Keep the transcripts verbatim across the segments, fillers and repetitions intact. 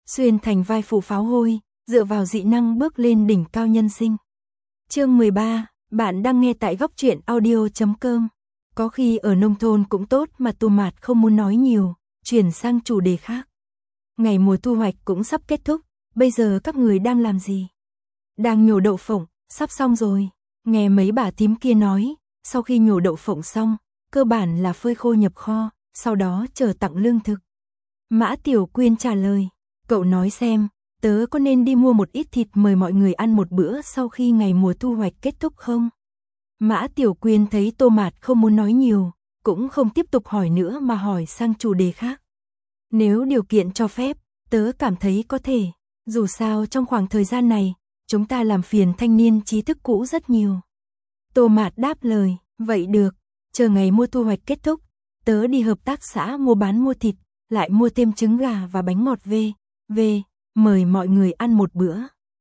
xuyên thành vai phụ pháo hôi, dựa vào dị năng bước lên đỉnh cao nhân sinh. Chương mười ba, bạn đang nghe tại góc truyện audio chấm com. Có khi ở nông thôn cũng tốt mà Tô Mạt không muốn nói nhiều, chuyển sang chủ đề khác. Ngày mùa thu hoạch cũng sắp kết thúc, bây giờ các người đang làm gì? Đang nhổ đậu phộng, sắp xong rồi. Nghe mấy bà thím kia nói, sau khi nhổ đậu phộng xong, cơ bản là phơi khô nhập kho, sau đó chờ tặng lương thực. Mã Tiểu Quyên trả lời, cậu nói xem, tớ có nên đi mua một ít thịt mời mọi người ăn một bữa sau khi ngày mùa thu hoạch kết thúc không? Mã Tiểu Quyên thấy Tô Mạt không muốn nói nhiều, cũng không tiếp tục hỏi nữa mà hỏi sang chủ đề khác. Nếu điều kiện cho phép, tớ cảm thấy có thể, dù sao trong khoảng thời gian này, chúng ta làm phiền thanh niên trí thức cũ rất nhiều. Tô Mạt đáp lời, vậy được, chờ ngày mua thu hoạch kết thúc, tớ đi hợp tác xã mua bán mua thịt, lại mua thêm trứng gà và bánh ngọt về, về, mời mọi người ăn một bữa.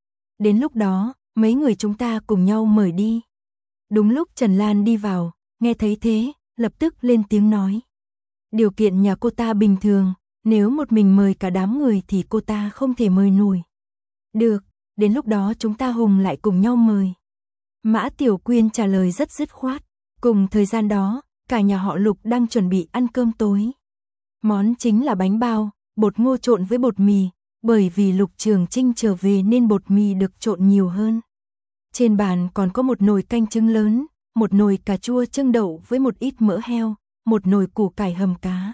Đến lúc đó, mấy người chúng ta cùng nhau mời đi. Đúng lúc Trần Lan đi vào, nghe thấy thế, lập tức lên tiếng nói. Điều kiện nhà cô ta bình thường, nếu một mình mời cả đám người thì cô ta không thể mời nổi. Được, đến lúc đó chúng ta hùng lại cùng nhau mời. Mã Tiểu Quyên trả lời rất dứt khoát. Cùng thời gian đó, cả nhà họ Lục đang chuẩn bị ăn cơm tối. Món chính là bánh bao, bột ngô trộn với bột mì, bởi vì Lục Trường Trinh trở về nên bột mì được trộn nhiều hơn. Trên bàn còn có một nồi canh trứng lớn, một nồi cà chua trưng đậu với một ít mỡ heo, một nồi củ cải hầm cá.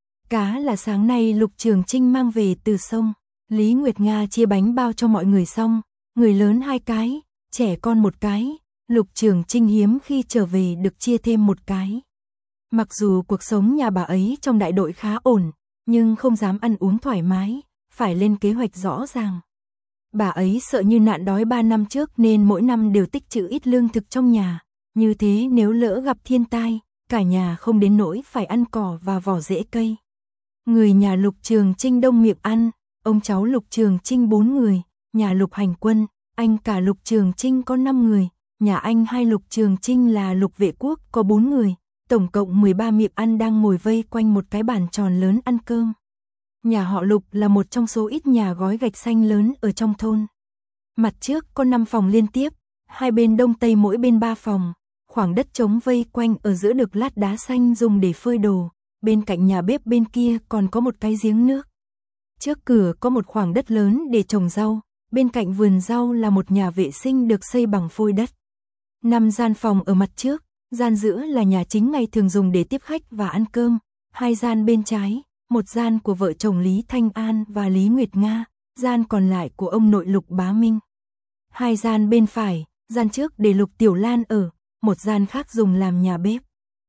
Cá là sáng nay Lục Trường Trinh mang về từ sông. Lý Nguyệt Nga chia bánh bao cho mọi người xong, người lớn hai cái, trẻ con một cái, Lục Trường Trinh hiếm khi trở về được chia thêm một cái. Mặc dù cuộc sống nhà bà ấy trong đại đội khá ổn, nhưng không dám ăn uống thoải mái, phải lên kế hoạch rõ ràng. Bà ấy sợ như nạn đói ba năm trước nên mỗi năm đều tích trữ ít lương thực trong nhà, như thế nếu lỡ gặp thiên tai, cả nhà không đến nỗi phải ăn cỏ và vỏ rễ cây. Người nhà Lục Trường Trinh đông miệng ăn, ông cháu Lục Trường Trinh bốn người, nhà Lục Hành Quân, anh cả Lục Trường Trinh có năm người, nhà anh hai Lục Trường Trinh là Lục Vệ Quốc có bốn người, tổng cộng mười ba miệng ăn đang ngồi vây quanh một cái bàn tròn lớn ăn cơm. Nhà họ Lục là một trong số ít nhà gói gạch xanh lớn ở trong thôn. Mặt trước có năm phòng liên tiếp, hai bên đông tây mỗi bên ba phòng, khoảng đất trống vây quanh ở giữa được lát đá xanh dùng để phơi đồ, bên cạnh nhà bếp bên kia còn có một cái giếng nước. Trước cửa có một khoảng đất lớn để trồng rau, bên cạnh vườn rau là một nhà vệ sinh được xây bằng phôi đất. Năm gian phòng ở mặt trước, gian giữa là nhà chính ngày thường dùng để tiếp khách và ăn cơm, hai gian bên trái, một gian của vợ chồng Lý Thanh An và Lý Nguyệt Nga, gian còn lại của ông nội Lục Bá Minh. Hai gian bên phải, gian trước để Lục Tiểu Lan ở, một gian khác dùng làm nhà bếp.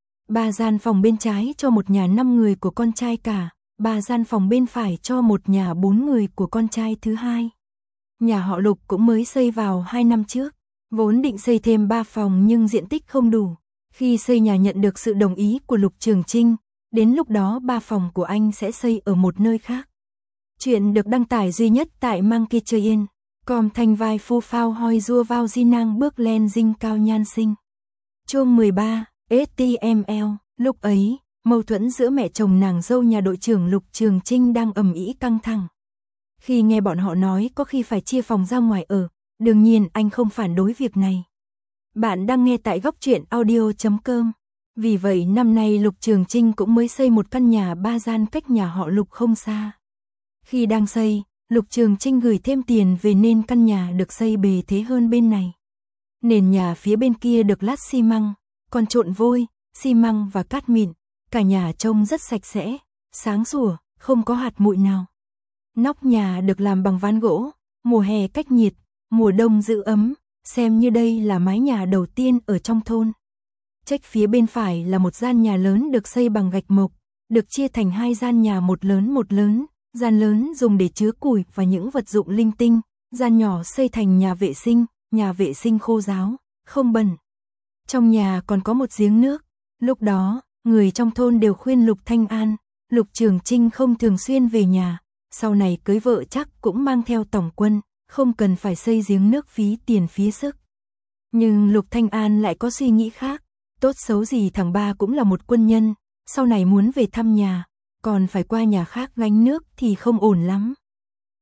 Ba gian phòng bên trái cho một nhà năm người của con trai cả, ba gian phòng bên phải cho một nhà bốn người của con trai thứ hai. Nhà họ Lục cũng mới xây vào hai năm trước, vốn định xây thêm ba phòng nhưng diện tích không đủ. Khi xây nhà nhận được sự đồng ý của Lục Trường Trinh, đến lúc đó ba phòng của anh sẽ xây ở một nơi khác. Chuyện được đăng tải duy nhất tại Mang Kê Chơi Yên, com thanh vai phu phao hoi rua vào di năng bước lên dinh cao nhan sinh. Chương mười ba, ét tê em lờ, lúc ấy, mâu thuẫn giữa mẹ chồng nàng dâu nhà đội trưởng Lục Trường Trinh đang ầm ĩ căng thẳng. Khi nghe bọn họ nói có khi phải chia phòng ra ngoài ở, đương nhiên anh không phản đối việc này. Bạn đang nghe tại góc truyện audio chấm com. Vì vậy năm nay Lục Trường Trinh cũng mới xây một căn nhà ba gian cách nhà họ Lục không xa. Khi đang xây, Lục Trường Trinh gửi thêm tiền về nên căn nhà được xây bề thế hơn bên này. Nền nhà phía bên kia được lát xi măng, còn trộn vôi, xi măng và cát mịn, cả nhà trông rất sạch sẽ, sáng sủa, không có hạt bụi nào. Nóc nhà được làm bằng ván gỗ, mùa hè cách nhiệt, mùa đông giữ ấm, xem như đây là mái nhà đầu tiên ở trong thôn. Trách phía bên phải là một gian nhà lớn được xây bằng gạch mộc, được chia thành hai gian nhà một lớn một lớn, gian lớn dùng để chứa củi và những vật dụng linh tinh, gian nhỏ xây thành nhà vệ sinh, nhà vệ sinh khô ráo, không bẩn. Trong nhà còn có một giếng nước, lúc đó, người trong thôn đều khuyên Lục Thanh An, Lục Trường Trinh không thường xuyên về nhà, sau này cưới vợ chắc cũng mang theo tổng quân, không cần phải xây giếng nước phí tiền phí sức. Nhưng Lục Thanh An lại có suy nghĩ khác, tốt xấu gì thằng ba cũng là một quân nhân, sau này muốn về thăm nhà, còn phải qua nhà khác gánh nước thì không ổn lắm.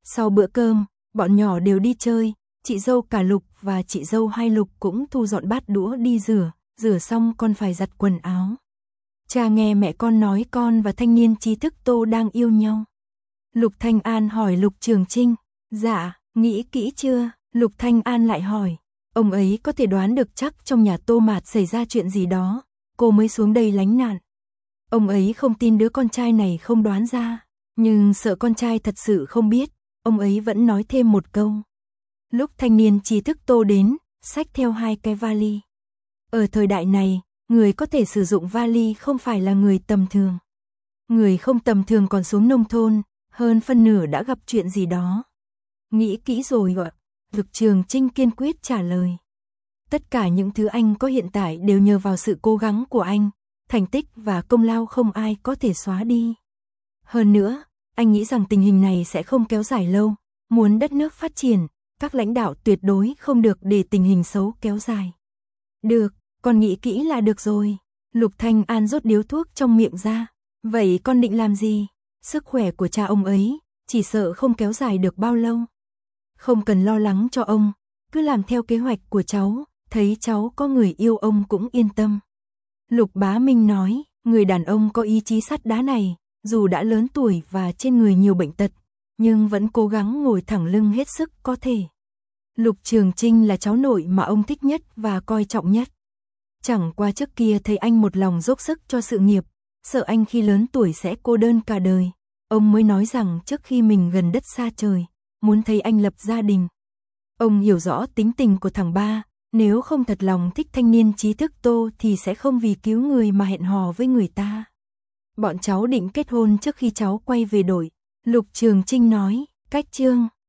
Sau bữa cơm, bọn nhỏ đều đi chơi, chị dâu cả Lục và chị dâu hai Lục cũng thu dọn bát đũa đi rửa, rửa xong còn phải giặt quần áo. Cha nghe mẹ con nói con và thanh niên trí thức Tô đang yêu nhau. Lục Thanh An hỏi Lục Trường Chinh, dạ, nghĩ kỹ chưa? Lục Thanh An lại hỏi, ông ấy có thể đoán được chắc trong nhà Tô Mạt xảy ra chuyện gì đó, cô mới xuống đây lánh nạn. Ông ấy không tin đứa con trai này không đoán ra, nhưng sợ con trai thật sự không biết, ông ấy vẫn nói thêm một câu. Lúc thanh niên trí thức Tô đến, xách theo hai cái vali. Ở thời đại này, người có thể sử dụng vali không phải là người tầm thường. Người không tầm thường còn xuống nông thôn, hơn phân nửa đã gặp chuyện gì đó. Nghĩ kỹ rồi ạ. Lục Trường Chinh kiên quyết trả lời. Tất cả những thứ anh có hiện tại đều nhờ vào sự cố gắng của anh, thành tích và công lao không ai có thể xóa đi. Hơn nữa, anh nghĩ rằng tình hình này sẽ không kéo dài lâu, muốn đất nước phát triển, các lãnh đạo tuyệt đối không được để tình hình xấu kéo dài. Được, con nghĩ kỹ là được rồi. Lục Thanh An rút điếu thuốc trong miệng ra. Vậy con định làm gì? Sức khỏe của cha ông ấy, chỉ sợ không kéo dài được bao lâu. Không cần lo lắng cho ông, cứ làm theo kế hoạch của cháu, thấy cháu có người yêu ông cũng yên tâm. Lục Bá Minh nói, người đàn ông có ý chí sắt đá này, dù đã lớn tuổi và trên người nhiều bệnh tật, nhưng vẫn cố gắng ngồi thẳng lưng hết sức có thể. Lục Trường Chinh là cháu nội mà ông thích nhất và coi trọng nhất. Chẳng qua trước kia thấy anh một lòng dốc sức cho sự nghiệp, sợ anh khi lớn tuổi sẽ cô đơn cả đời. Ông mới nói rằng trước khi mình gần đất xa trời, muốn thấy anh lập gia đình. Ông hiểu rõ tính tình của thằng ba, nếu không thật lòng thích thanh niên trí thức Tô thì sẽ không vì cứu người mà hẹn hò với người ta. Bọn cháu định kết hôn trước khi cháu quay về đội. Lục Trường Chinh nói, cách chương